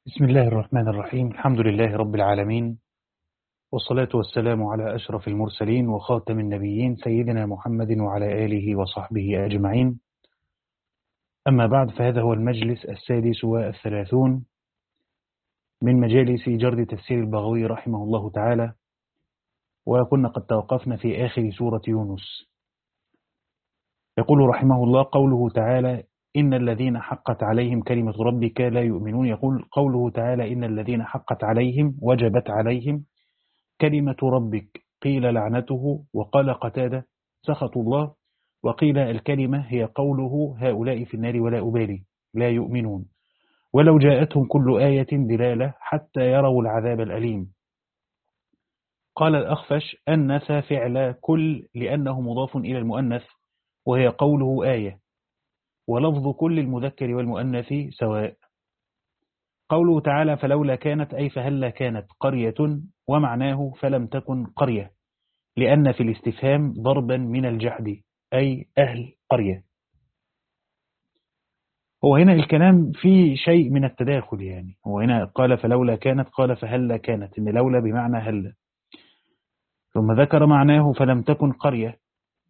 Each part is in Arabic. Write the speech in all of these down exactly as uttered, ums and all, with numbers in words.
بسم الله الرحمن الرحيم. الحمد لله رب العالمين، والصلاة والسلام على أشرف المرسلين وخاتم النبيين سيدنا محمد وعلى آله وصحبه أجمعين. أما بعد، فهذا هو المجلس السادس والثلاثون من مجالس جرد تفسير البغوي رحمه الله تعالى، وكنا قد توقفنا في آخر سورة يونس. يقول رحمه الله: قوله تعالى: إن الذين حقت عليهم كلمة ربك لا يؤمنون. يقول قوله تعالى: إن الذين حقت عليهم، وجبت عليهم كلمة ربك، قيل لعنته، وقال قتادة سخط الله، وقيل الكلمة هي قوله هؤلاء في النار ولا أبالي لا يؤمنون ولو جاءتهم كل آية دلالة حتى يروا العذاب الأليم. قال الأخفش: أنث فعل كل لأنه مضاف إلى المؤنث، وهي قوله آية، ولفظ كل المذكر والمؤنث سواء. قوله تعالى: فلولا كانت، أي فهلا كانت قرية، ومعناه فلم تكن قرية، لأن في الاستفهام ضربا من الجحد، أي أهل قرية. هو هنا الكلام فيه شيء من التداخل، يعني هو هنا قال فلولا كانت، قال فهلا كانت، إن لولا بمعنى هلا، ثم ذكر معناه فلم تكن قرية.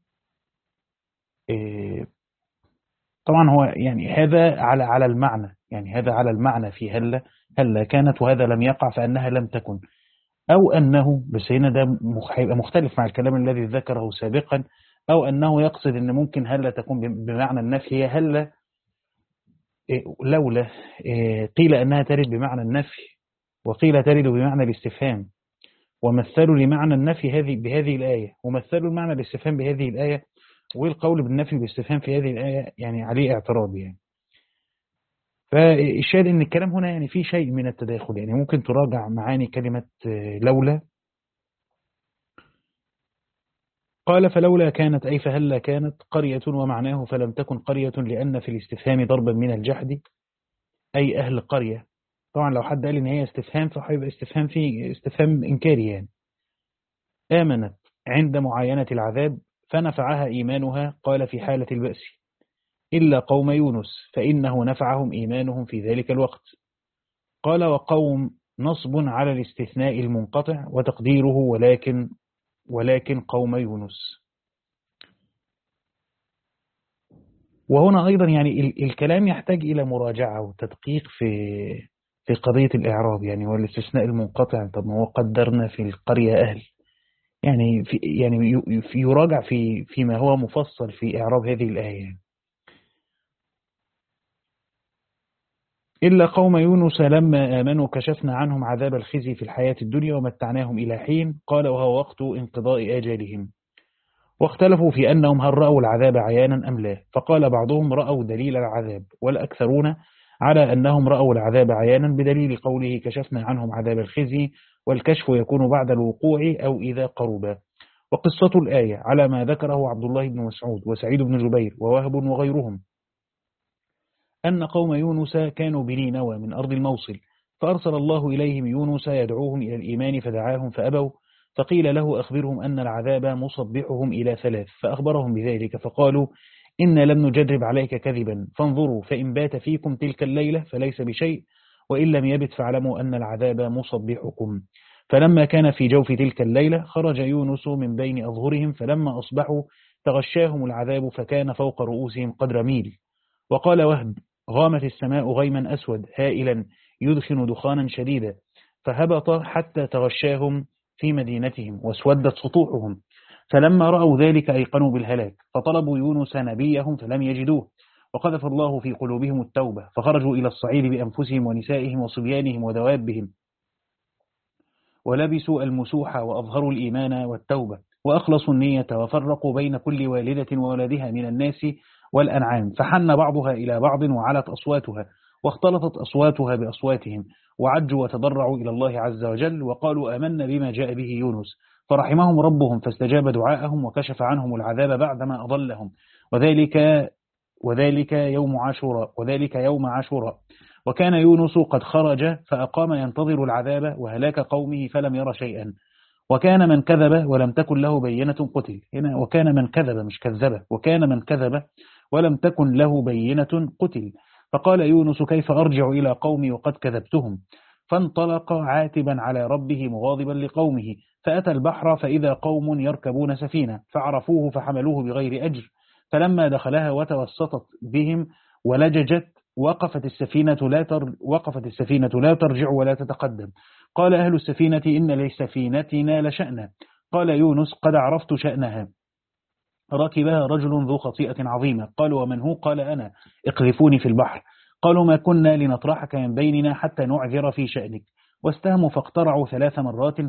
إيه طبعا هو يعني هذا على على المعنى، يعني هذا على المعنى في هلا، هلا كانت، وهذا لم يقع فأنها لم تكن، أو أنه، بس هنا ده هيبقى مختلف مع الكلام الذي ذكره سابقا، أو أنه يقصد أن ممكن هلا تكون بمعنى النفي، هي هلا لولا قيل أنها ترد بمعنى النفي، وقيل ترد بمعنى الاستفهام، ومثلوا لمعنى النفي هذه بهذه الآية، ومثلوا المعنى الاستفهام بهذه الآية، والقول بالنفي والاستفهام في هذه الآية يعني عليه اعتراض. يعني فالشاهد أن الكلام هنا يعني فيه شيء من التداخل، يعني ممكن تراجع معاني كلمة لولا. قال فلولا كانت، أي فهلا كانت قرية، ومعناه فلم تكن قرية، لأن في الاستفهام ضربا من الجحد، أي أهل قرية. طبعا لو حد قال إن هي استفهام فهيبقى استفهام فيه استفهام إنكاري. يعني آمنت عند معاينة العذاب فنفعها إيمانها، قال في حالة البأس، إلا قوم يونس فإنه نفعهم إيمانهم في ذلك الوقت. قال وقوم نصب على الاستثناء المنقطع، وتقديره ولكن ولكن قوم يونس. وهنا أيضا يعني الكلام يحتاج إلى مراجعة وتدقيق في في قضية الإعراب، يعني والاستثناء المنقطع. طب ما هو قدرنا في القرية أهل، يعني في يعني يراجع في فيما هو مفصل في إعراب هذه الآية. إلا قوم يونس لما آمنوا كشفنا عنهم عذاب الخزي في الحياة الدنيا ومتعناهم إلى حين، قال وهو وقت انقضاء آجالهم. واختلفوا في أنهم هل رأوا العذاب عيانا أم لا، فقال بعضهم رأوا دليل العذاب، والأكثرون على أنهم رأوا العذاب عيانا بدليل قوله كشفنا عنهم عذاب الخزي، والكشف يكون بعد الوقوع أو إذا قرب. وقصة الآية على ما ذكره عبد الله بن مسعود وسعيد بن جبير ووهب وغيرهم، أن قوم يونس كانوا بنينوى من أرض الموصل، فأرسل الله إليهم يونس يدعوهم إلى الإيمان فدعاهم فأبوا، فقيل له أخبرهم أن العذاب مصبحهم إلى ثلاث، فأخبرهم بذلك، فقالوا إنا لم نجرب عليك كذبا، فانظروا فإن بات فيكم تلك الليلة فليس بشيء، وإن لم يبت فاعلموا أن العذاب مصبحكم. فلما كان في جوف تلك الليلة خرج يونس من بين أظهرهم، فلما أصبحوا تغشاهم العذاب فكان فوق رؤوسهم قدر ميل. وقال وهب غامت السماء غيما أسود هائلا يدخن دخانا شديدا، فهبط حتى تغشاهم في مدينتهم واسودت سطوحهم، فلما رأوا ذلك أيقنوا بالهلاك، فطلبوا يونس نبيهم فلم يجدوه، وقذف الله في قلوبهم التوبة، فخرجوا إلى الصعيد بأنفسهم ونسائهم وصبيانهم ودوابهم، ولبسوا المسوح وأظهروا الإيمان والتوبة، وأخلصوا النية، وفرقوا بين كل والدة وولدها من الناس والأنعام، فحن بعضها إلى بعض وعلت أصواتها، واختلطت أصواتها بأصواتهم، وعجوا وتضرعوا إلى الله عز وجل، وقالوا آمنا بما جاء به يونس، فرحمهم ربهم فاستجاب دعاءهم وكشف عنهم العذاب بعدما أضلهم. وذلك وذلك يوم عاشوراء وذلك يوم عاشوراء وكان يونس قد خرج فأقام ينتظر العذاب وهلاك قومه فلم ير شيئا. وكان من كذب ولم تكن له بينة قتل. هنا وكان من كذب مش كذب، وكان من كذب ولم تكن له بينة قتل. فقال يونس كيف أرجع إلى قومي وقد كذبتهم؟ فانطلق عاتبا على ربه مغاضبا لقومه، فأتى البحر فإذا قوم يركبون سفينة فعرفوه فحملوه بغير أجر، فلما دخلها وتوسطت بهم ولججت وقفت السفينة لا تر وقفت السفينة لا ترجع ولا تتقدم. قال أهل السفينة إن لسفينتنا لشأنا. قال يونس قد عرفت شأنها. ركبها رجل ذو خطيئة عظيمة. قالوا ومن هو؟ قال أنا. اقذفوني في البحر. قالوا ما كنا لنطرحك من بيننا حتى نعذر في شأنك. واستهموا فاقترعوا ثلاث مرات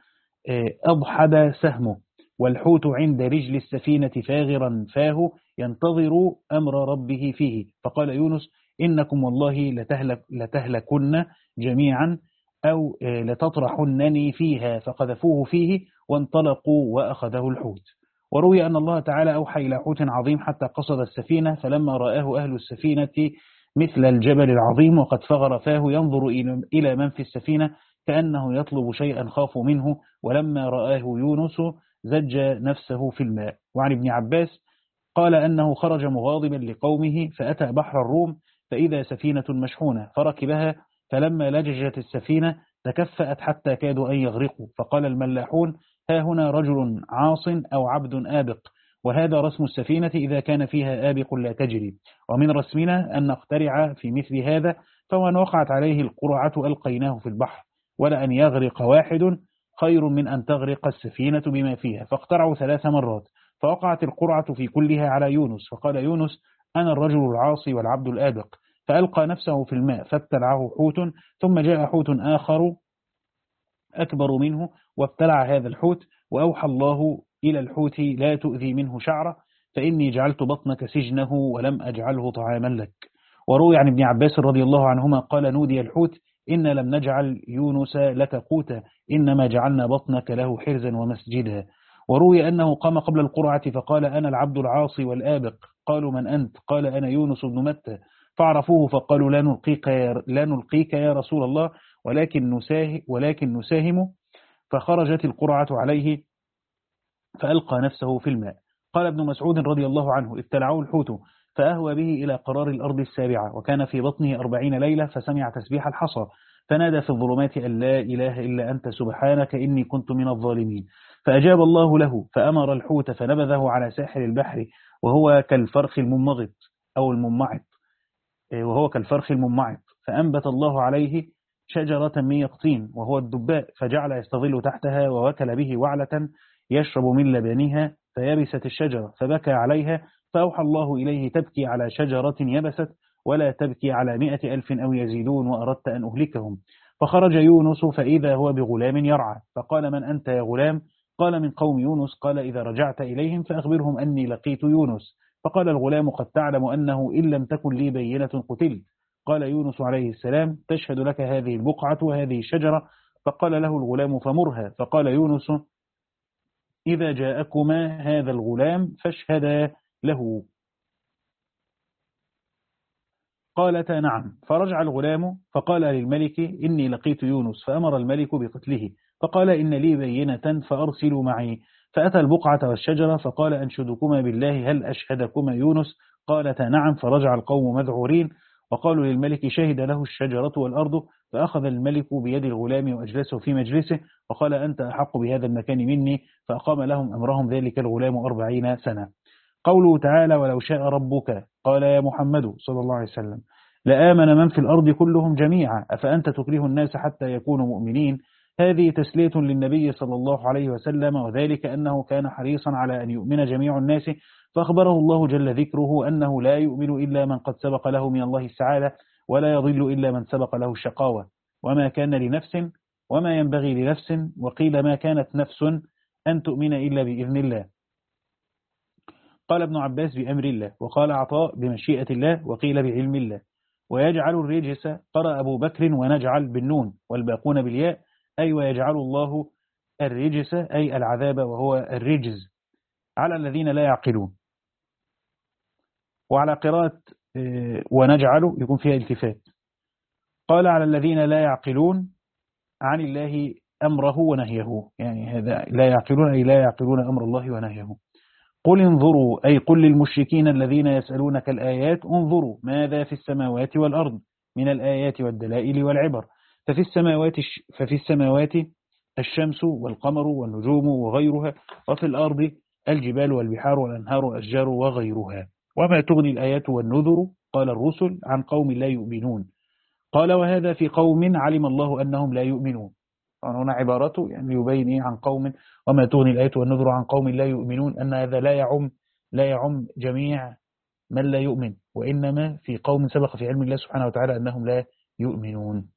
فأضحد سهمه، والحوت عند رجل السفينة فاغرا فاه ينتظر أمر ربه فيه. فقال يونس إنكم والله لتهلك لتهلكن جميعا أو لتطرحنني فيها. فقذفوه فيه وانطلقوا وأخذه الحوت. وروي أن الله تعالى أوحى إلى حوت عظيم حتى قصد السفينة، فلما رآه أهل السفينة مثل الجبل العظيم وقد فغر فاه ينظر إلى من في السفينة كأنه يطلب شيئا خافوا منه، ولما رآه يونس زج نفسه في الماء. وعن ابن عباس قال أنه خرج مغاضبا لقومه فأتى بحر الروم فإذا سفينة مشحونة فركبها، فلما لججت السفينة تكفأت حتى كادوا أن يغرقوا، فقال الملاحون ها هنا رجل عاص أو عبد آبق، وهذا رسم السفينة إذا كان فيها آبق لا تجري، ومن رسمنا أن نقترع في مثل هذا، فمن وقعت عليه القرعة ألقيناه في البحر، ولأن يغرق واحد خير من أن تغرق السفينة بما فيها. فاقترعوا ثلاث مرات فوقعت القرعة في كلها على يونس، فقال يونس أنا الرجل العاصي والعبد الآبق، فألقى نفسه في الماء فابتلعه حوت، ثم جاء حوت آخر أكبر منه وابتلع هذا الحوت، وأوحى الله إلى الحوت لا تؤذي منه شعرة فإني جعلت بطنك سجنه ولم أجعله طعاما لك. وروي عن ابن عباس رضي الله عنهما قال نودي الحوت إن لم نجعل يونس لك قوتا إنما جعلنا بطنك له حرزا ومسجدا. وروي أنه قام قبل القرعة فقال أنا العبد العاصي والآبق. قالوا من أنت؟ قال أنا يونس بن متى. فعرفوه فقالوا لا نلقيك يا, لا نلقيك يا رسول الله ولكن نساهم, ولكن نساهم. فخرجت القرعة عليه فألقى نفسه في الماء. قال ابن مسعود رضي الله عنه ابتلعه الحوت فأهوى به إلى قرار الأرض السابعة، وكان في بطنه أربعين ليلة، فسمع تسبيح الحصى فنادى في الظلمات أن لا إله إلا أنت سبحانك إني كنت من الظالمين. فأجاب الله له فأمر الحوت فنبذه على ساحل البحر وهو كالفرخ الممغط أو الممعط وهو كالفرخ الممعط فأنبت الله عليه شجرة من يقطين وهو الدباء، فجعل يستظل تحتها ووكل به وعلة يشرب من لبنها فيبست الشجرة فبكى عليها، فأوحى الله إليه تبكي على شجرة يبست ولا تبكي على مئة ألف أو يزيدون وأردت أن أهلكهم. فخرج يونس فإذا هو بغلام يرعى، فقال من أنت يا غلام؟ قال من قوم يونس. قال إذا رجعت إليهم فأخبرهم أني لقيت يونس. فقال الغلام قد تعلم أنه إن لم تكن لي بينة قتل. قال يونس عليه السلام تشهد لك هذه البقعة وهذه الشجرة. فقال له الغلام فمرها. فقال يونس إذا جاءكما هذا الغلام فاشهدا له. قالتا نعم. فرجع الغلام فقال للملك إني لقيت يونس، فأمر الملك بقتله، فقال إن لي بينة فأرسلوا معي. فأتى البقعة والشجرة فقال أنشدكما بالله هل أشهدكما يونس؟ قالتا نعم. فرجع القوم مذعورين وقالوا للملك شهد له الشجرة والأرض. فأخذ الملك بيد الغلام وأجلسه في مجلسه وقال أنت أحق بهذا المكان مني، فأقام لهم أمرهم ذلك الغلام أربعين سنة. قوله تعالى ولو شاء ربك قال يا محمد صلى الله عليه وسلم لآمن من في الأرض كلهم جميعا أفأنت تكره الناس حتى يكونوا مؤمنين. هذه تسلية للنبي صلى الله عليه وسلم، وذلك أنه كان حريصا على أن يؤمن جميع الناس، فأخبره الله جل ذكره أنه لا يؤمن إلا من قد سبق له من الله السعادة، ولا يضل إلا من سبق له الشقاوة، وما كان لنفس وما ينبغي لنفس، وقيل ما كانت نفس أن تؤمن إلا بإذن الله. قال ابن عباس بأمر الله، وقال عطاء بمشيئة الله، وقيل بعلم الله. ويجعل الرجس قرأ أبو بكر ونجعل بالنون والباقون بالياء، أي ويجعل الله الرجس أي العذاب وهو الرجز على الذين لا يعقلون. وعلى قراءة ونجعل يكون فيها التفات. قال على الذين لا يعقلون عن الله أمره ونهيه، يعني هذا لا يعقلون أي لا يعقلون أمر الله ونهيه. قل انظروا أي قل للمشركين الذين يسألونك الآيات انظروا ماذا في السماوات والأرض من الآيات والدلائل والعبر ففي السماوات ففي السماوات الشمس والقمر والنجوم وغيرها وفي الأرض الجبال والبحار والأنهار والأشجار وغيرها وما تغني الآيات والنذر قال الرسل عن قوم لا يؤمنون قال وهذا في قوم علم الله أنهم لا يؤمنون. هنا عبارته يعني يبين إيه عن قوم وما تغني الآيات والنذر عن قوم لا يؤمنون أن هذا لا يعم لا يعم جميع من لا يؤمن وإنما في قوم سبق في علم الله سبحانه وتعالى أنهم لا يؤمنون.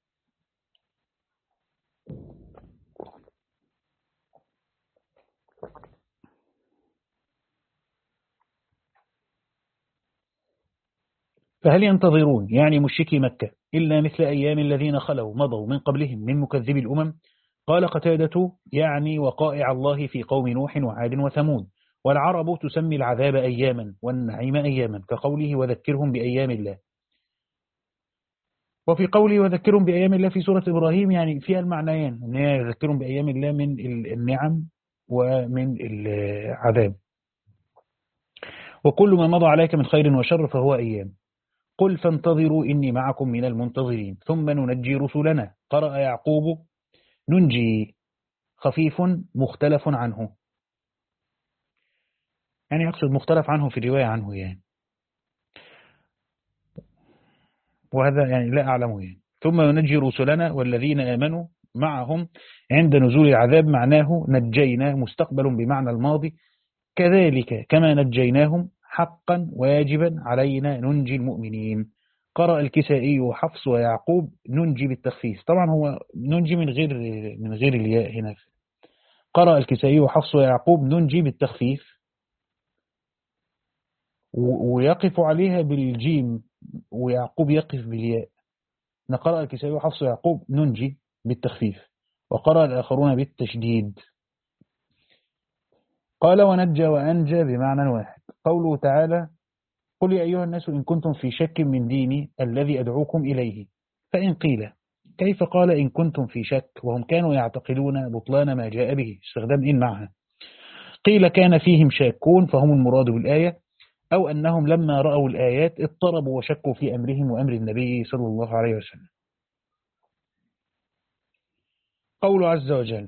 فهل ينتظرون يعني مشركي مكة إلا مثل أيام الذين خلوا مضوا من قبلهم من مكذبي الأمم؟ قال قتادة يعني وقائع الله في قوم نوح وعاد وثمود. والعرب تسمي العذاب أياما والنعيم أياما كقوله وذكرهم بأيام الله. وفي قوله وذكرهم بأيام الله في سورة إبراهيم يعني فيها المعنيين أن يذكرهم بأيام الله من النعم ومن العذاب. وكل ما مضى عليك من خير وشر فهو أيام. قل فانتظروا إني معكم من المنتظرين ثم ننجي رسلنا. قرأ يعقوب ننجي خفيف مختلف عنه يعني يقصد مختلف عنه في الرواية عنه يعني وهذا يعني لا أعلمه يعني. ثم ننجي رسلنا والذين آمنوا معهم عند نزول العذاب معناه نجينا مستقبل بمعنى الماضي كذلك كما نجيناهم حقا واجبا علينا ننجي المؤمنين. قرأ الكسائي وحفص ويعقوب ننجي بالتخفيف طبعا هو ننجي من غير من غير الياء هنا. قرأ الكسائي وحفص ويعقوب ننجي بالتخفيف ويقف عليها بالجيم ويعقوب يقف بالياء. نقرأ الكسائي وحفص ويعقوب ننجي بالتخفيف وقرأ الآخرون بالتشديد. قال ونجى وأنجى بمعنى واحد. قوله تعالى قل يا أيها الناس إن كنتم في شك من ديني الذي أدعوكم إليه. فإن قيل كيف قال إن كنتم في شك وهم كانوا يعتقدون بطلان ما جاء به استخدام إن معها. قيل كان فيهم شاكون فهم المراد بالآية أو أنهم لما رأوا الآيات اضطربوا وشكوا في أمرهم وأمر النبي صلى الله عليه وسلم. قول عز وجل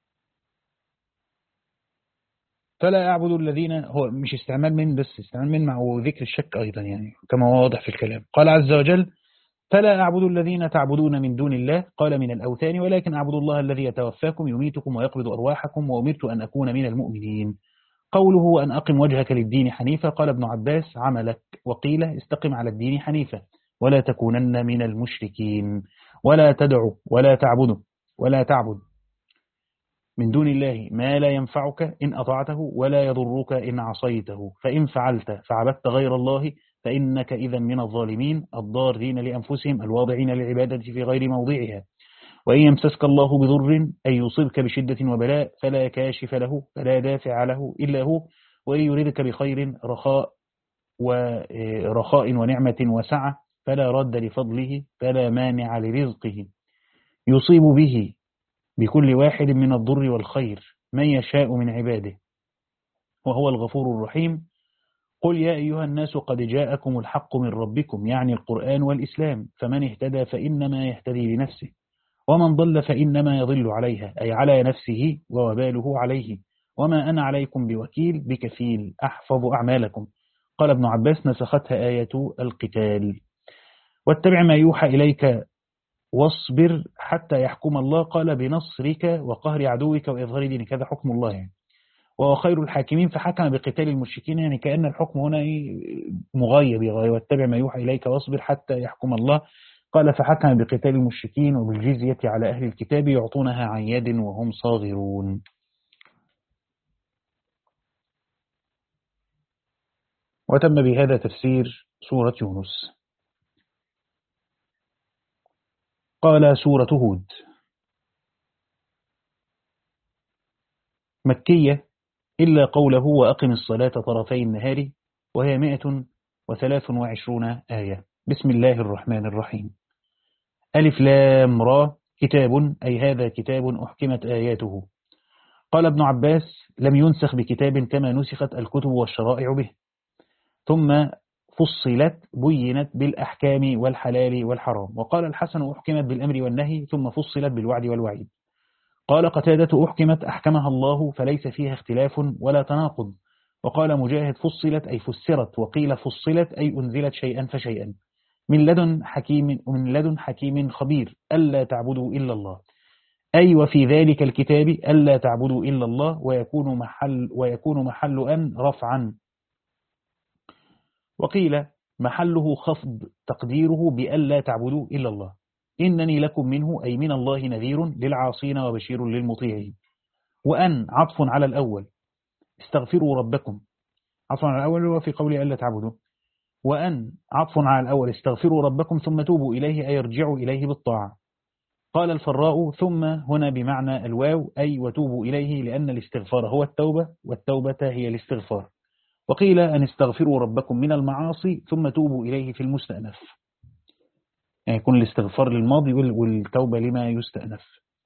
فلا أعبد الذين هو مش استعمال من بس استعمال من مع ذكر الشك أيضا يعني كما هو واضح في الكلام. قال عز وجل فلا أعبد الذين تعبدون من دون الله قال من الأوثان ولكن أعبد الله الذي يتوفاكم يميتكم ويقبض أرواحكم وأمرت أن أكون من المؤمنين. قوله أن أقم وجهك للدين حنيفة قال ابن عباس عملك وقيل استقم على الدين حنيفة ولا تكونن من المشركين ولا تدعو ولا تعبد ولا تعبد من دون الله ما لا ينفعك إن أطعته ولا يضرك إن عصيته فإن فعلت فعبدت غير الله فإنك إذا من الظالمين الضارين لأنفسهم الواضعين للعبادة في غير موضعها. وإن يمسسك الله بضر أي يصيبك بشدة وبلاء فلا كاشف له فلا دافع له إلا هو وإن يريدك بخير رخاء ورخاء ونعمة وسعة فلا رد لفضله فلا مانع لرزقه يصيب به بكل واحد من الضر والخير من يشاء من عباده وهو الغفور الرحيم. قل يا أيها الناس قد جاءكم الحق من ربكم يعني القرآن والإسلام فمن اهتدى فإنما يهتدي لنفسه ومن ضل فإنما يضل عليها أي على نفسه ووباله عليه وما أنا عليكم بوكيل بكفيل أحفظ أعمالكم. قال ابن عباس نسختها آية القتال. واتبع ما يوحى إليك واصبر حتى يحكم الله قال بنصرك وقهر عدوك وإظهار دينك هذا حكم الله يعني. وهو خير الحاكمين فحكم بقتال المشركين يعني كأن الحكم هنا مغايب واتبع ما يوحى إليك واصبر حتى يحكم الله قال فحكم بقتال المشركين وبالجزية على أهل الكتاب يعطونها عن يد وهم صاغرون. وتم بهذا تفسير سورة يونس. قال سورة هود مكية إلا قوله وأقم الصلاة طرفي النهار وهي مئة وثلاث وعشرون آية. بسم الله الرحمن الرحيم. ألف لام را كتاب أي هذا كتاب أحكمت آياته قال ابن عباس لم ينسخ بكتاب كما نسخت الكتب والشرائع به، ثم فصلت بينت بالأحكام والحلال والحرام. وقال الحسن أحكمت بالأمر والنهي ثم فصلت بالوعد والوعيد. قال قتادة أحكمت أحكمها الله فليس فيها اختلاف ولا تناقض. وقال مجاهد فصلت أي فسرت، وقيل فصلت أي أنزلت شيئا فشيئا من لدن حكيم من لدن حكيم خبير ألا تعبدوا إلا الله، أي وفي ذلك الكتاب ألا تعبدوا إلا الله، ويكون محل ويكون محل أن رفعا. وقيل محله خفض تقديره بألا تعبدوا إلا الله، إنني لكم منه أي من الله نذير للعاصين وبشير للمطيعين. وأن عطف على الأول استغفروا ربكم، عطف على الأول وفي قول ألا تعبدوا. وأن عطف على الأول استغفروا ربكم ثم توبوا إليه أي ارجعوا إليه بالطاعة. قال الفراء ثم هنا بمعنى الواو أي وتوبوا إليه، لأن الاستغفار هو التوبة والتوبة هي الاستغفار. وقيل أن استغفروا ربكم من المعاصي ثم توبوا إليه في المستأنف، يعني يكون الاستغفار للماضي والتوبة لما يستأنف.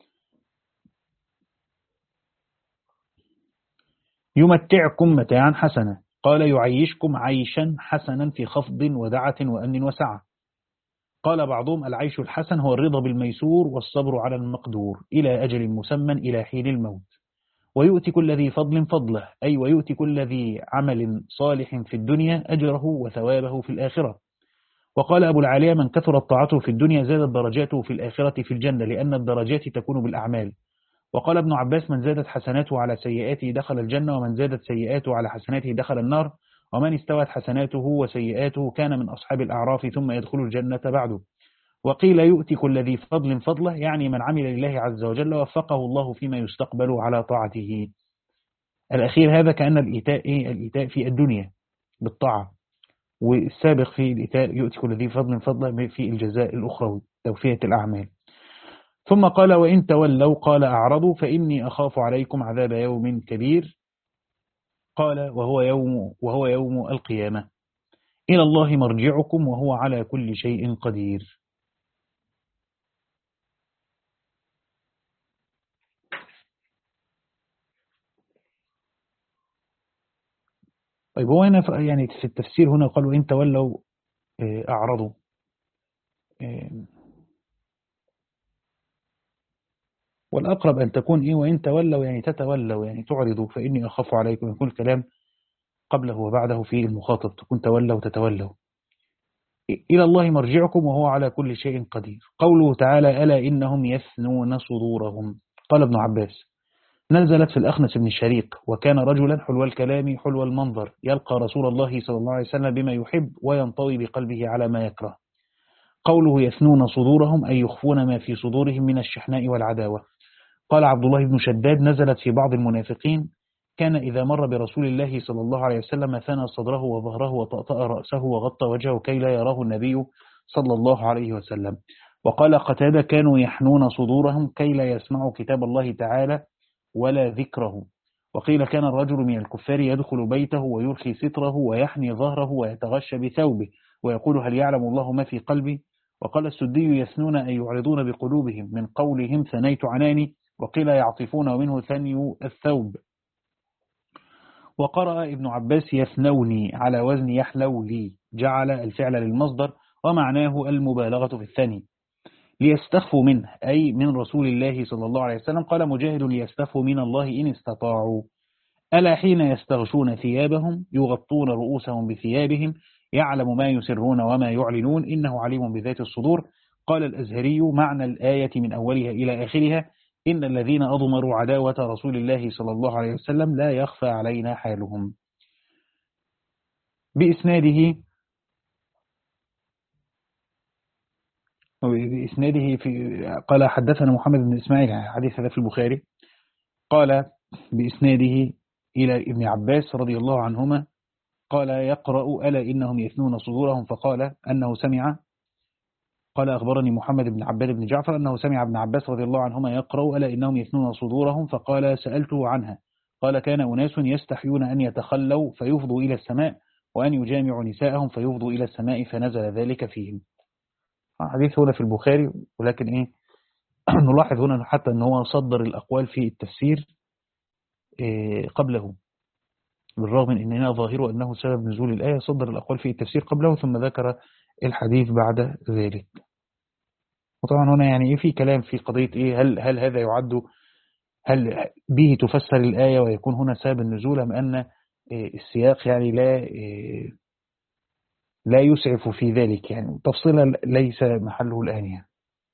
يمتعكم متاعا حسنا، قال يعيشكم عيشا حسنا في خفض ودعة وأمن وسعة. قال بعضهم العيش الحسن هو الرضا بالميسور والصبر على المقدور إلى أجل مسمى إلى حين الموت. ويؤتي كل ذي فضل فضله، أي ويؤتي كل ذي عمل صالح في الدنيا أجره وثوابه في الآخرة. وقال أبو العالية من كثرت طاعته في الدنيا زادت درجاته في الآخرة في الجنة، لأن الدرجات تكون بالأعمال. وقال ابن عباس من زادت حسناته على سيئاته دخل الجنة، ومن زادت سيئاته على حسناته دخل النار، ومن استوت حسناته وسيئاته كان من أصحاب الأعراف ثم يدخل الجنة بعده. وقيل يؤتي كل ذي فضل فضله، يعني من عمل لله عز وجل وفقه الله فيما يستقبل على طاعته. الأخير هذا كأن الإيتاء الإيتاء في الدنيا بالطاعة، والسابق في الإيتاء يؤتي كل ذي فضل فضله في الجزاء الأخروي توفية الأعمال. ثم قال وإن تولوا قال أعرضوا فإني أخاف عليكم عذاب يوم كبير، قال وهو يوم, وهو يوم القيامة، إلى الله مرجعكم وهو على كل شيء قدير. طيب هو هنا يعني في التفسير هنا قالوا إن تولوا أعرضوا، والأقرب أن تكون إيه وإن تولوا يعني تتولوا يعني تعرضوا، فإني أخاف عليكم، يكون الكلام قبله وبعده في المخاطب تكون تولوا تتولوا. إلى الله مرجعكم وهو على كل شيء قدير. قوله تعالى ألا إنهم يثنون صدورهم، قال ابن عباس نزلت في الأخنس بن الشريق، وكان رجلا حلو الكلام حلو المنظر، يلقى رسول الله صلى الله عليه وسلم بما يحب وينطوي بقلبه على ما يكره. قوله يثنون صدورهم أي يخفون ما في صدورهم من الشحناء والعداوة. قال عبد الله بن شداد نزلت في بعض المنافقين، كان إذا مر برسول الله صلى الله عليه وسلم ثنى صدره وظهره وطأطأ رأسه وغطى وجهه كي لا يراه النبي صلى الله عليه وسلم. وقال قتادة كانوا يحنون صدورهم كي لا يسمعوا كتاب الله تعالى ولا ذكره. وقيل كان الرجل من الكفار يدخل بيته ويرخي ستره ويحني ظهره ويتغشى بثوبه ويقول هل يعلم الله ما في قلبي. وقال السدي يثنون أي يعرضون بقلوبهم من قولهم ثنيت عناني، وقيل يعطفون ومنه ثني الثوب. وقرأ ابن عباس يثنوني على وزن يحلو لي، جعل الفعل للمصدر ومعناه المبالغة في الثاني، ليستخفوا منه أي من رسول الله صلى الله عليه وسلم. قال مجاهد ليستخفوا من الله إن استطاعوا. ألا حين يستغشون ثيابهم يغطون رؤوسهم بثيابهم، يعلم ما يسرون وما يعلنون إنه عليم بذات الصدور. قال الأزهري معنى الآية من أولها إلى آخرها إن الذين أضمروا عداوة رسول الله صلى الله عليه وسلم لا يخفى علينا حالهم. بإسناده بإسناده في قال حدثنا محمد بن إسماعيل، حديث هذا في البخاري، قال بإسناده إلى ابن عباس رضي الله عنهما قال يقرأ ألا إنهم يثنون صدورهم، فقال أنه سمع قال أخبرني محمد بن عباد بن جعفر أنه سمع ابن عباس رضي الله عنهما يقرأ ألا إنهم يثنون صدورهم، فقال سألته عنها، قال كان أناس يستحيون أن يتخلوا فيفضوا إلى السماء وأن يجامعوا نساءهم فيفضوا إلى السماء فنزل ذلك فيهم. حديث هنا في قبله، بالرغم من أننا ظاهر أنه سبب نزول الآية. صدر الأقوال في التفسير قبله ثم ذكر الحديث بعد ذلك. وطبعا هنا يعني إيه في كلام في قضية إيه هل هل هذا يعد، هل به تفسر الآية ويكون هنا سبب النزول، أم أن السياق يعني لا لا يسعف في ذلك، يعني تفصيلا ليس محله الآن يعني.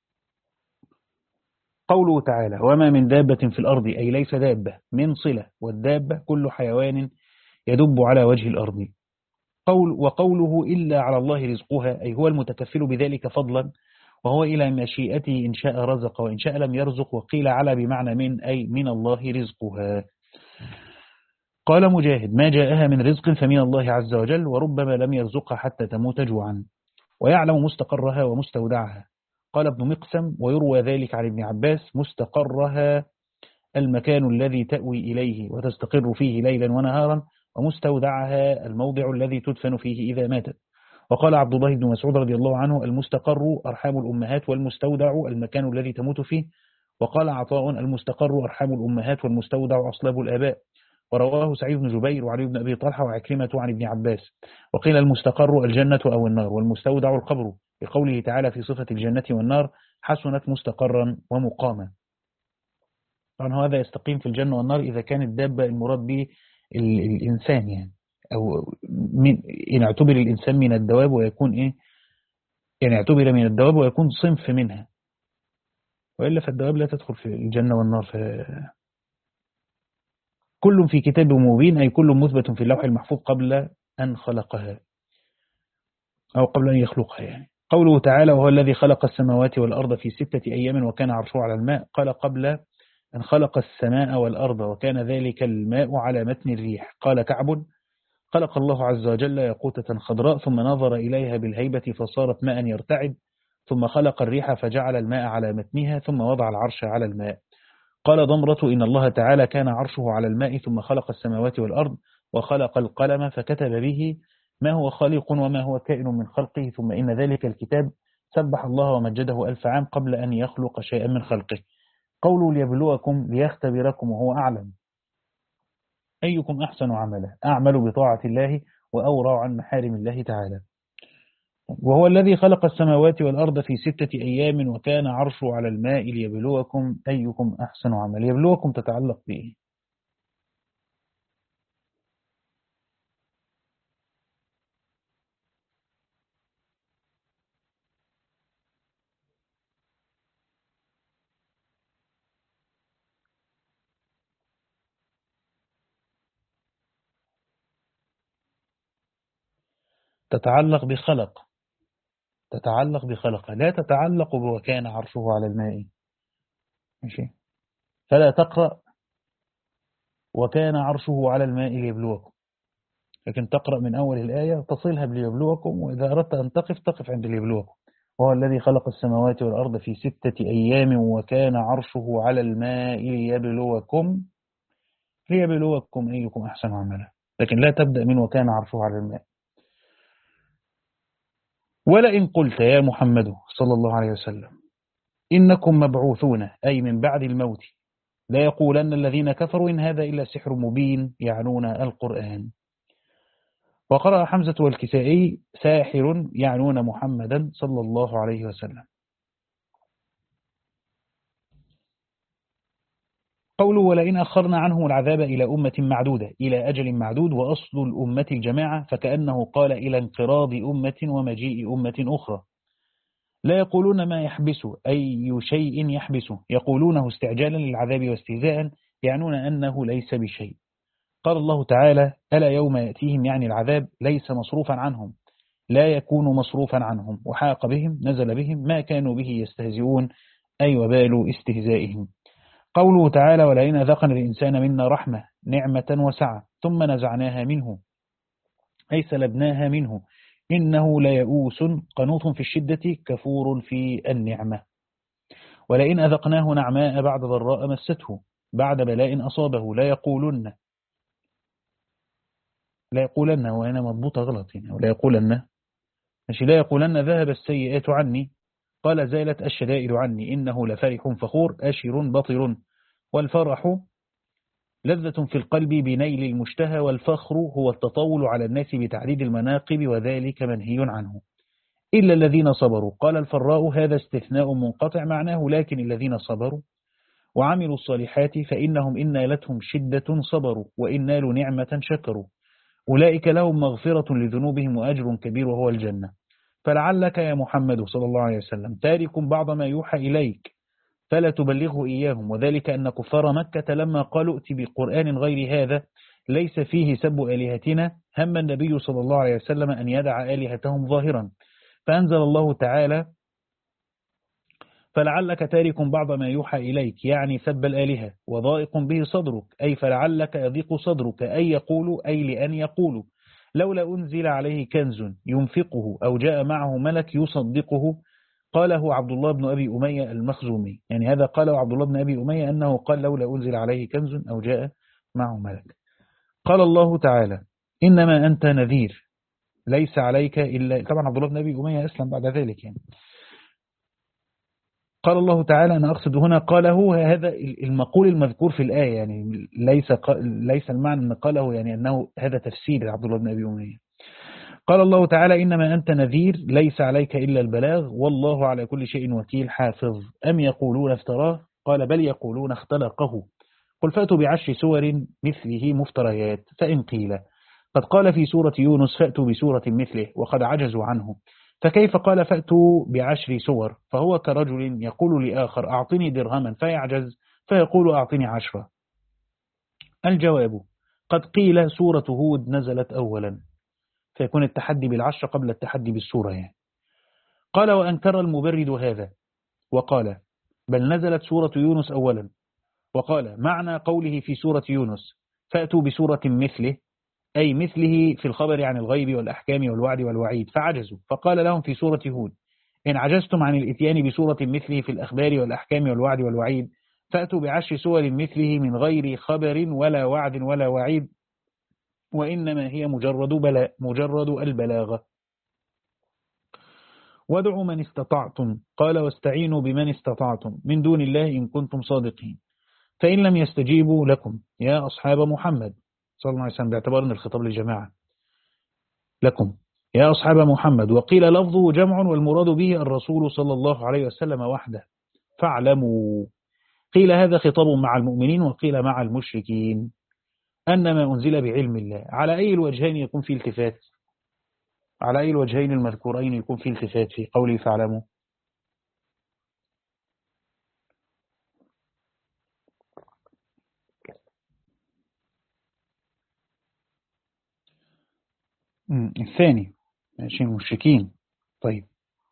قوله تعالى وما من دابة في الأرض، أي ليس دابة من صلة، والدابة كل حيوان يدب على وجه الأرض. قول وقوله إلا على الله رزقها، أي هو المتكفل بذلك فضلا، وهو إلى مشيئته إن شاء رزق وإن شاء لم يرزق. وقيل على بمعنى من، أي من الله رزقها. قال مجاهد ما جاءها من رزق فمن الله عز وجل، وربما لم يرزقها حتى تموت جوعا، ويعلم مستقرها ومستودعها. قال ابن مقسم ويروى ذلك عن ابن عباس مستقرها المكان الذي تأوي إليه وتستقر فيه ليلا ونهارا، ومستودعها الموضع الذي تدفن فيه إذا ماتت. وقال عبد الله بن مسعود رضي الله عنه المستقر أرحام الأمهات، والمستودع المكان الذي تموت فيه. وقال عطاء المستقر أرحام الأمهات، والمستودع أصلاب الآباء. ورواه سعيد بن جبير وعلي بن أبي طلحة وعكرمة عن ابن عباس. وقيل المستقر الجنة أو النار، والمستودع القبر، بقوله تعالى في صفة الجنة والنار حسنت مستقرا ومقاما. طبعا هذا يستقيم في الجنة والنار إذا كان الدابة المراد به الإنسان يعني، أو من إن اعتبر الإنسان من الدواب ويكون إيه، يعني اعتبر من الدواب ويكون صنف منها، وإلا فالدواب لا تدخل في الجنة والنار. ف... كل في كتاب مبين، أي كل مثبت في اللوح المحفوظ قبل أن خلقها أو قبل أن يخلقها يعني. قوله تعالى وهو الذي خلق السماوات والأرض في ستة أيام وكان عرشه على الماء. قال قبل أن خلق السماء والأرض، وكان ذلك الماء على متن الريح. قال كعب خلق الله عز وجل ياقوتة خضراء ثم نظر إليها بالهيبة فصارت ماء يرتعد، ثم خلق الريح فجعل الماء على متنها ثم وضع العرش على الماء. قال ضمرة إن الله تعالى كان عرشه على الماء ثم خلق السماوات والأرض وخلق القلم فكتب به ما هو خالق وما هو كائن من خلقه، ثم إن ذلك الكتاب سبح الله ومجده ألف عام قبل أن يخلق شيئا من خلقه. قوله ليبلوكم ليختبركم وهو أعلم أيكم أحسن عملا، أعمل بطاعة الله وأورع عن محارم الله تعالى. وهو الذي خلق السماوات والأرض في ستة أيام وكان عرشه على الماء ليبلوكم أيكم أحسن عملا. يبلوكم تتعلق بإيه؟ تتعلق بخلق، تتعلق بخلق، لا تتعلق بوكان عرشه على الماء. ماشي، فلا تقرأ وكان عرشه على الماء ليبلوكم، لكن تقرأ من أول الآية تصلها بليبلوكم، وإذا أردت أن تقف تقف عند ليبلوكم. وهو الذي خلق السماوات والأرض في ستة أيام وكان عرشه على الماء ليبلوكم ليبلوكم أيكم أحسن عملا، لكن لا تبدأ من وكان عرشه على الماء. ولئن قلت يا محمد صلى الله عليه وسلم إنكم مبعوثون، أي من بعد الموت، لا يقولن الذين كفروا إن هذا إلا سحر مبين، يعنون القرآن. وقرأ حمزة والكسائي ساحر، يعنون محمدا صلى الله عليه وسلم. قوله ولئن أخرنا عنهم العذاب إلى أمة معدودة، إلى أجل معدود، وأصل الأمة الجماعة، فكأنه قال إلى انقراض أمة ومجيء أمة أخرى. لا يقولون ما يحبسه، أي شيء يحبسه، يقولونه استعجالا للعذاب واستهزاء، يعنون أنه ليس بشيء. قال الله تعالى ألا يوم يأتيهم، يعني العذاب ليس مصروفا عنهم، لا يكون مصروفا عنهم، وحاق بهم نزل بهم ما كانوا به يستهزئون، أي وبال استهزائهم. قوله تعالى ولئن أذقنا الإنسان منا رحمة نعمة وسعة ثم نزعناها منه، أي سلبناها منه، إنه ليئوس قنوط في الشدة كفور في النعمة. ولئن أذقناه نعماء بعد ضراء مسته، بعد بلاء أصابه، لا يقولن لا يقولن وأنا مضبوطة غلط هنا، ولا يقولن ماشي، لا يقولن ذهب السيئات عني، قال زالت الشدائد عني، إنه لفرح فخور أشر بطر، والفرح لذة في القلب بنيل المشتهى، والفخر هو التطاول على الناس بتعديد المناقب، وذلك منهي عنه إلا الذين صبروا. قال الفراء هذا استثناء منقطع معناه لكن الذين صبروا وعملوا الصالحات فإنهم إن نالتهم شدة صبروا وإن نالوا نعمة شكروا، أولئك لهم مغفرة لذنوبهم وأجر كبير وهو الجنة. فلعلك يا محمد صلى الله عليه وسلم تارك بعض ما يوحى إليك فلا تبلغه إياهم، وذلك أن كفار مكة لما قالوا ائت بقرآن غير هذا ليس فيه سب آلهتنا هم النبي صلى الله عليه وسلم أن يدع آلهتهم ظاهرا، فأنزل الله تعالى فلعلك تارك بعض ما يوحى إليك يعني سب الآلهة وضائق به صدرك، أي فلعلك يضيق صدرك أي يقول أي لأن يقول لولا أنزل عليه كنز ينفقه أو جاء معه ملك يصدقه. قاله عبد الله بن أبي أمية المخزومي، يعني هذا قاله عبد الله بن أبي أمية أنه قال لولا أنزل عليه كنز أو جاء معه ملك. قال الله تعالى إنما أنت نذير ليس عليك إلا، طبعا عبد الله بن أبي أمية أسلم بعد ذلك يعني. قال الله تعالى أنا أقصد هنا قاله هذا المقول المذكور في الآية، يعني ليس ليس المعنى أن قاله يعني أنه هذا تفسير عبد الله بن أبي أمية. قال الله تعالى إنما أنت نذير ليس عليك إلا البلاغ والله على كل شيء وكيل حافظ. أم يقولون افتراه قال بل يقولون اختلقه قل فأتوا بعشر سور مثله مفتريات، فإن قيل قد قال في سورة يونس فأتوا بسورة مثله وقد عجزوا عنه فكيف قال فأتوا بعشر سور، فهو كرجل يقول لآخر أعطني درهما فيعجز فيقول أعطني عشرة. الجواب قد قيل سورة هود نزلت أولا فيكون التحدي بالعشرة قبل التحدي بالسورة يعني. قال وأنكر المبرد هذا وقال بل نزلت سورة يونس أولا، وقال معنى قوله في سورة يونس فأتوا بسورة مثله أي مثله في الخبر عن الغيب والأحكام والوعد والوعيد فعجزوا، فقال لهم في سورة هود إن عجزتم عن الإتيان بسورة مثله في الأخبار والأحكام والوعد والوعيد فأتوا بعشر سور مثله من غير خبر ولا وعد ولا وعيد وإنما هي مجرد بلاء مجرد البلاغة. وادعوا من استطعتم قال واستعينوا بمن استطعتم من دون الله إن كنتم صادقين، فإن لم يستجيبوا لكم يا أصحاب محمد صلى الله عليه وسلم باعتبار أن الخطاب للجماعة لكم يا أصحاب محمد، وقيل لفظه جمع والمراد به الرسول صلى الله عليه وسلم وحده فاعلموا. قيل هذا خطاب مع المؤمنين وقيل مع المشركين أن ما أنزل بعلم الله. على أي الوجهين يكون في التفات؟ على أي الوجهين المذكورين يكون في التفات في قوله فاعلموا؟ الثاني ماشي المشركين. طيب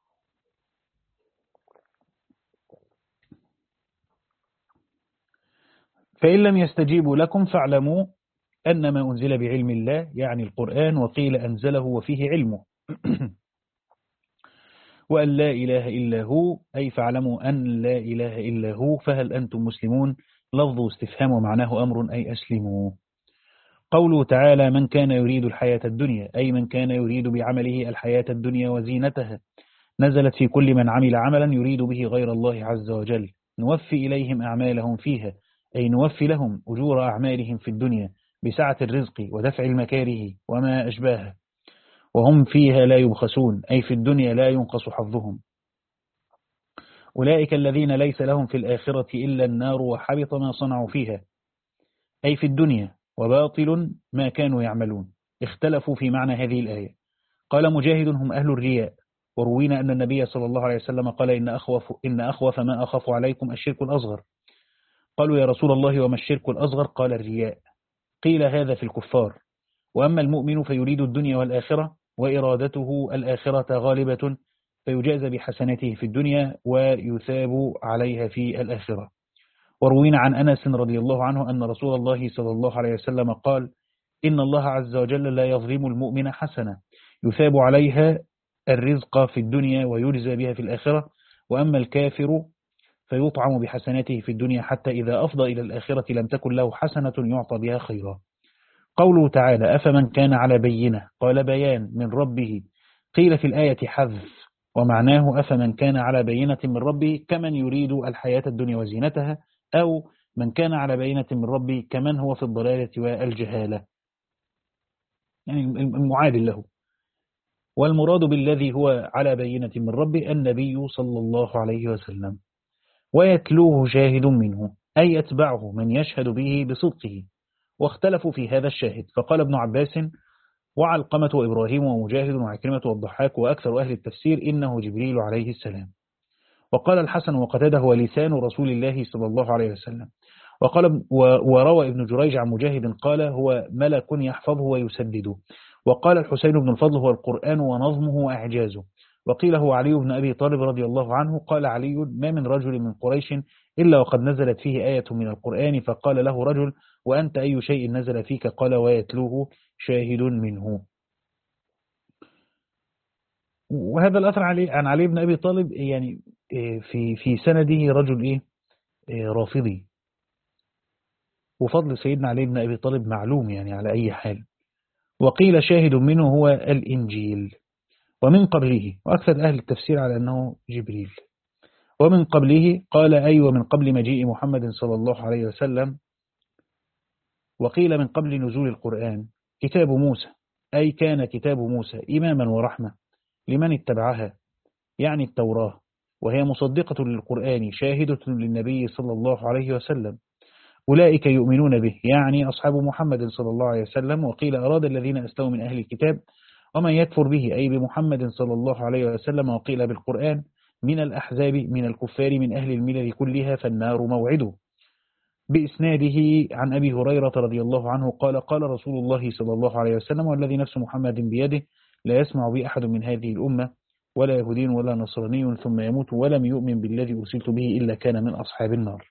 فإن لم يستجيبوا لكم فاعلموا أن ما أنزل بعلم الله يعني القرآن، وقيل أنزله وفيه علمه وأن لا إله إلا هو أي فاعلموا أن لا إله إلا هو فهل أنتم مسلمون لفظ استفهام ومعناه أمر أي أسلموا. قوله تعالى من كان يريد الحياة الدنيا أي من كان يريد بعمله الحياة الدنيا وزينتها، نزلت في كل من عمل عملا يريد به غير الله عز وجل نوفي إليهم أعمالهم فيها أي نوفي لهم أجور أعمالهم في الدنيا بسعة الرزق ودفع المكاره وما أشباهه، وهم فيها لا يبخسون أي في الدنيا لا ينقص حظهم. أولئك الذين ليس لهم في الآخرة إلا النار وحبط ما صنعوا فيها أي في الدنيا وباطل ما كانوا يعملون. اختلفوا في معنى هذه الآية. قال مجاهد هم أهل الرياء، وروينا أن النبي صلى الله عليه وسلم قال إن أخوف, إن أخوف ما أخاف عليكم الشرك الأصغر. قالوا يا رسول الله وما الشرك الأصغر؟ قال الرياء. قيل هذا في الكفار. وأما المؤمن فيريد الدنيا والآخرة وإرادته الآخرة غالبة فيجاز بحسناته في الدنيا ويثاب عليها في الآخرة. وروينا عن أنس رضي الله عنه أن رسول الله صلى الله عليه وسلم قال إن الله عز وجل لا يظلم المؤمن حسنة يثاب عليها الرزق في الدنيا ويجزى بها في الآخرة، وأما الكافر فيطعم بحسناته في الدنيا حتى إذا أفضى إلى الآخرة لم تكن له حسنة يعطى بها خيرا. قوله تعالى أفمن كان على بينة قال بيان من ربه، قيل في الآية حذف ومعناه أفمن كان على بينة من ربه كمن يريد الحياة الدنيا وزينتها أو من كان على بينة من ربي كمن هو في الضلالة والجهالة، يعني المعادل له. والمراد بالذي هو على بينة من ربي النبي صلى الله عليه وسلم، ويتلوه شاهد منه أي يتبعه من يشهد به بصدقه. واختلفوا في هذا الشاهد، فقال ابن عباس وعلقمة وإبراهيم ومجاهد وعكرمة والضحاك وأكثر أهل التفسير إنه جبريل عليه السلام. وقال الحسن وقتاده هو لسان رسول الله صلى الله عليه وسلم. وقال وروى ابن جريج عن مجاهد قال هو ملك يحفظه ويسدده. وقال الحسين بن الفضل هو القرآن ونظمه وإعجازه. وقيل هو علي بن أبي طالب رضي الله عنه. قال علي ما من رجل من قريش إلا وقد نزلت فيه آية من القرآن، فقال له رجل وأنت أي شيء نزل فيك؟ قال ويتلوه شاهد منه. وهذا الأثر علي عن علي بن أبي طالب يعني في في سنده رجل إيه رافضي، وفضل سيدنا علي بن أبي طالب معلوم يعني على أي حال. وقيل شاهد منه هو الإنجيل ومن قبله، وأكثر أهل التفسير على أنه جبريل. ومن قبله قال أي ومن قبل مجيء محمد صلى الله عليه وسلم. وقيل من قبل نزول القرآن كتاب موسى، أي كان كتاب موسى إماما ورحمة لمن اتبعها، يعني التوراة، وهي مصدقة للقرآن شاهدة للنبي صلى الله عليه وسلم. أولئك يؤمنون به، يعني أصحاب محمد صلى الله عليه وسلم. وقيل أراد الذين أسلموا من أهل الكتاب، ومن يكفر به أي بمحمد صلى الله عليه وسلم. وقيل بالقرآن من الأحزاب من الكفار من أهل الملل كلها فالنار موعده. بإسناده عن أبي هريرة رضي الله عنه قال قال رسول الله صلى الله عليه وسلم والذي نفس محمد بيده لا يسمع بي أحد من هذه الأمة ولا يهودي ولا نصراني ثم يموت ولم يؤمن بالذي أرسلت به إلا كان من أصحاب النار.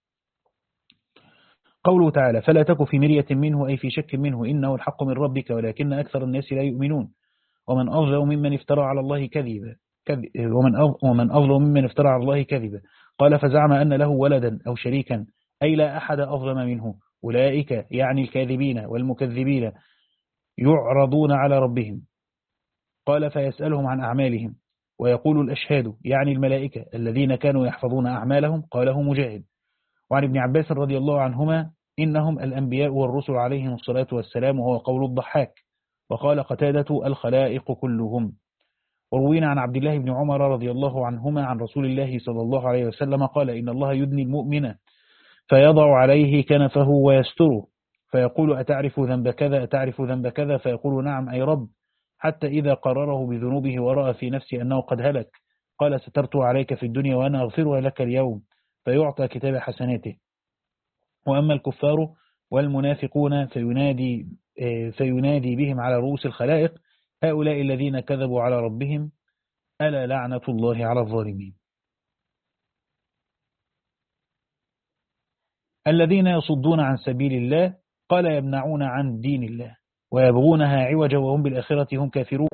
قوله تعالى فلا تك في مرية منه أي في شك منه إنه الحق من ربك ولكن أكثر الناس لا يؤمنون. ومن أظلم ممن افترى على الله كذبا ومن ومن أظلم ممن افترى على الله كذبا. قال فزعم أن له ولدا أو شريكا أي لا أحد أظلم منه. أولئك يعني الكاذبين والمكذبين يعرضون على ربهم. قال فيسألهم عن أعمالهم ويقول الأشهاد يعني الملائكة الذين كانوا يحفظون أعمالهم. قاله مجاهد. وعن ابن عباس رضي الله عنهما إنهم الأنبياء والرسل عليهم الصلاة والسلام، وهو قول الضحاك. وقال قتادة الخلائق كلهم. وروينا عن عبد الله بن عمر رضي الله عنهما عن رسول الله صلى الله عليه وسلم قال إن الله يدني المؤمن فيضع عليه كنفه ويستره فيقول أتعرف ذنب كذا أتعرف ذنب كذا فيقول نعم أي رب، حتى إذا قرره بذنوبه ورأى في نفسه أنه قد هلك قال سترته عليك في الدنيا وأنا أغفرها لك اليوم، فيعطى كتاب حسناته. وأما الكفار والمنافقون فينادي, فينادي بهم على رؤوس الخلائق هؤلاء الذين كذبوا على ربهم ألا لعنة الله على الظالمين. الذين يصدون عن سبيل الله قال يمنعون عن دين الله ويبغونها عوجا وهم بالآخرة هم كافرون.